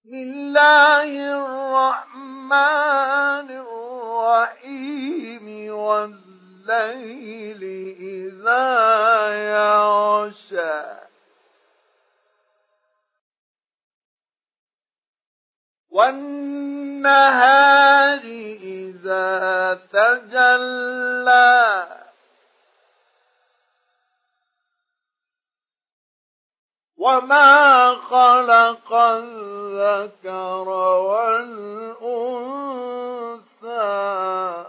بسم الله الرحمن الرحيم والليل إذا يغشى والنهار إذا تجلى وما خلق الذكر والأنثى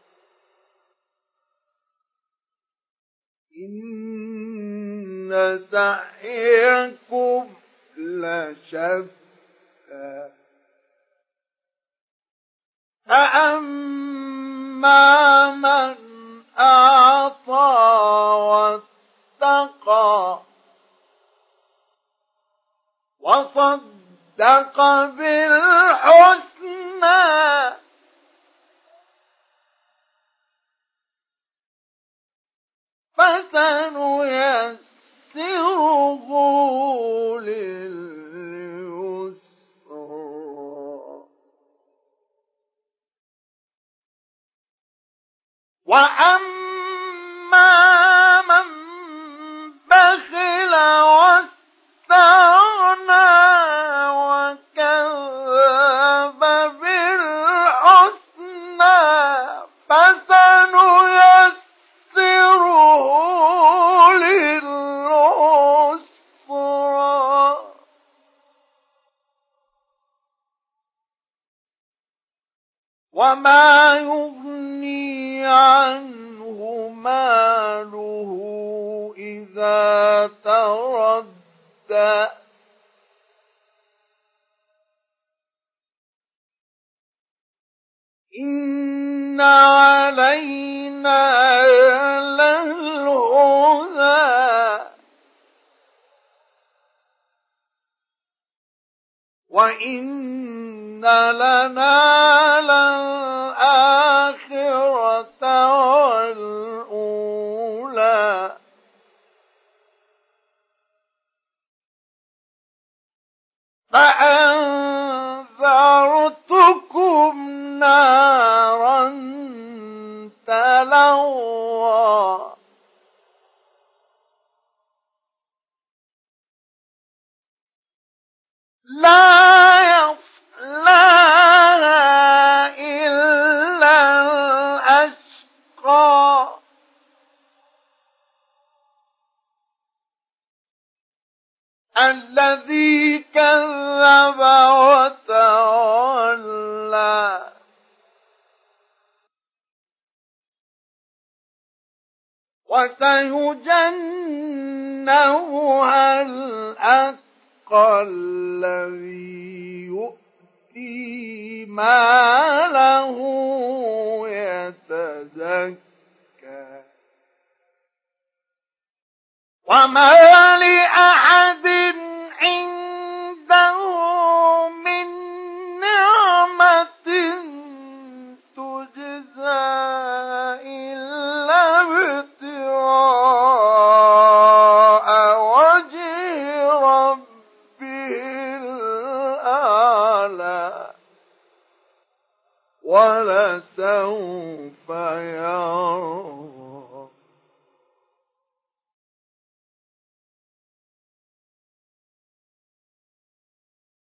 إن سعيكم لشتى فأما من أعطى واتقى وصدق بالحسنى فسنيسره لليسرى وأما من بخل واستغنى وكذب بالحسنى فسنيسره للعسرى وما يغني عنه ماله إذا تردى إن علينا للهدى وإن لنا للآخرة والأولى فأنذرتكم نارا تلظى لا يصلاها إلا الأشقى الذي كذب وتولى وسيجنبها الأتقى الذي يؤتي ماله يتزكى وما لأحد عنده من نعمة تجزى إلا ابتغاء وجه ربه الأعلى ولسوف يرضى